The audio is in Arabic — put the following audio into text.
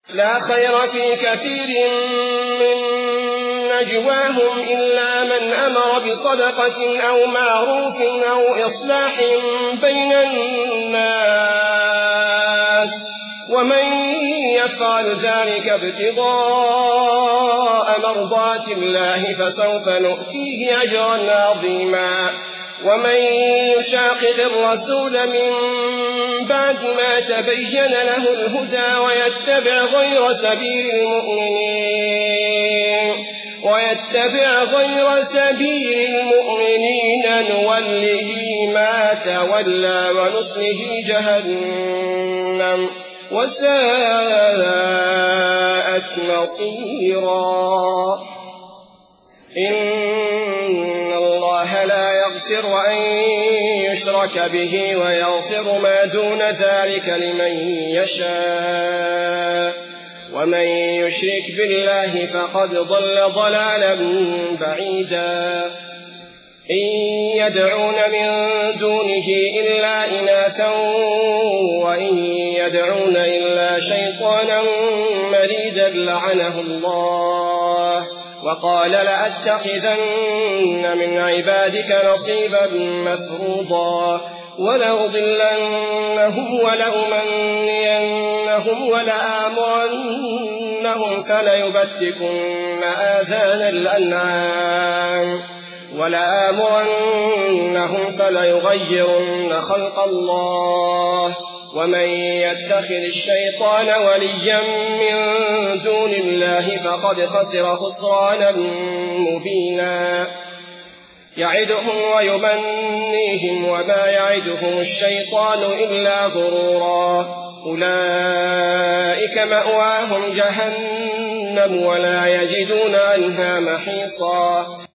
لا خير في كثير من نجواهم إلا من أمر بصدقة أو معروف أو إصلاح بين الناس ومن يفعل ذلك ابتغاء مرضات الله فسوف نؤتيه أجرا عظيما ومن يشاقق الرسول من بعد ما تبين له الهدى ويتبع غير سبيل المؤمنين نوله ما تولى ونصله جهنم وساءت مصيرا إن الله لا يغفر أن يشرك به ويغفر ما دون ذلك لمن يشاء ومن يشرك بالله فقد ضل ضلالا بعيدا إن يدعون من دونه إلا إناثا وإن يدعون إلا شيطانا مريدا لعنه الله وقال لأتخذن من عبادك نصيبا مفروضا ولأضلنهم ولأمنينهم ولآمرنهم فليبتكن آذان الأنعام ولآمرنهم فليغيرن خلق الله ومن يتخذ الشيطان وليا من دون الله فقد خسر خسرانا مبينا يعدهم ويمنيهم وما يعدهم الشيطان إلا غرورا أولئك مأواهم جهنم ولا يجدون عنها محيصا